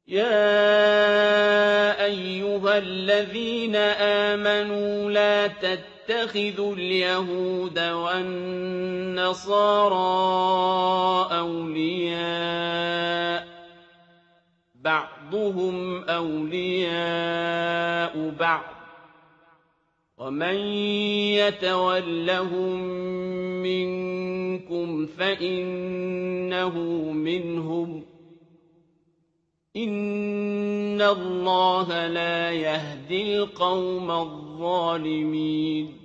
يَا أَيُّهَا الَّذِينَ آمَنُوا لَا تَتَّخِذُوا الْيَهُودَ وَالنَّصَارَىٰ أَوْلِيَاءَ ۘ بَعْضُهُمْ أَوْلِيَاءُ بَعْضٍ ۚ وَمَن يَتَوَلَّهُم مِّنكُمْ فَإِنَّهُ مِنْهُمْ ۗ إِنَّ اللَّهَ لَا يَهْدِي الْقَوْمَ الظَّالِمِينَ